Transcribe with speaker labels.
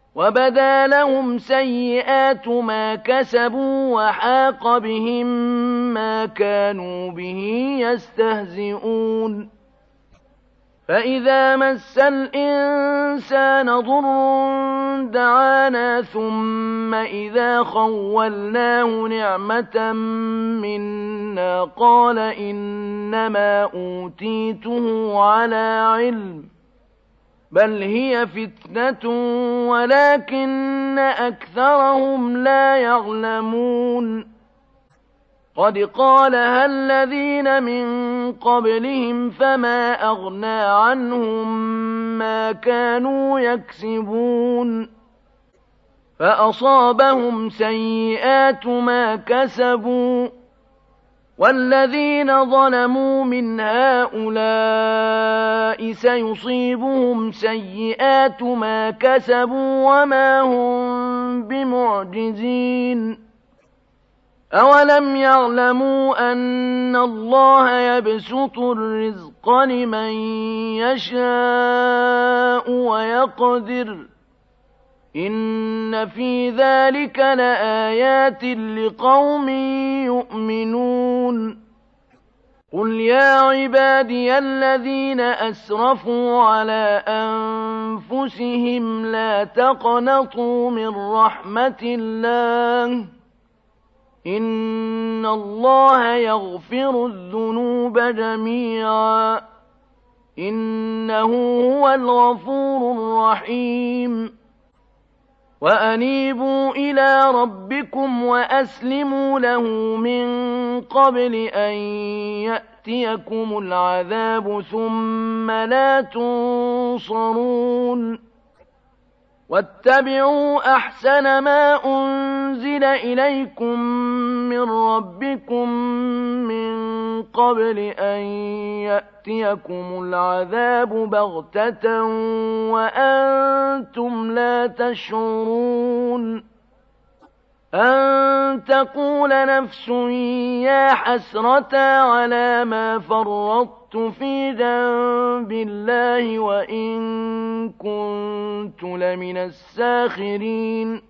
Speaker 1: وبدا لهم سيئات ما كسبوا وحاق بهم ما كانوا به يستهزئون فإذا مس الإنسان ضر دعانا ثم إذا خولناه نعمة منا قال إنما أوتيته على علم بل هي فتنة ولكن أكثرهم لا يعلمون قد قالها الذين من قبلهم فما أغنى عنهم ما كانوا يكسبون فأصابهم سيئات ما كسبوا والذين ظلموا من هؤلاء سيصيبهم سيئات ما كسبوا وما هم بمعجزين أولم يعلموا أن الله يبسط الرزق لمن يشاء ويقدر إن في ذلك لآيات لقوم يؤمنون قل يا عبادي الذين أسرفوا على أنفسهم لا تقنطوا من رحمة الله إن الله يغفر الذنوب جميعا إنه هو الغفور الرحيم وأنيبوا إلى ربكم وأسلموا له من قبل أن يأتيكم العذاب ثم لا تنصرون واتبعوا أحسن ما أنزل إليكم من ربكم من قبل أن يأتيكم العذاب بغتة وأنتم لا تشعرون أن تقول نفس يا حسرة على ما فرطت في جنب الله وإن كنت لمن الساخرين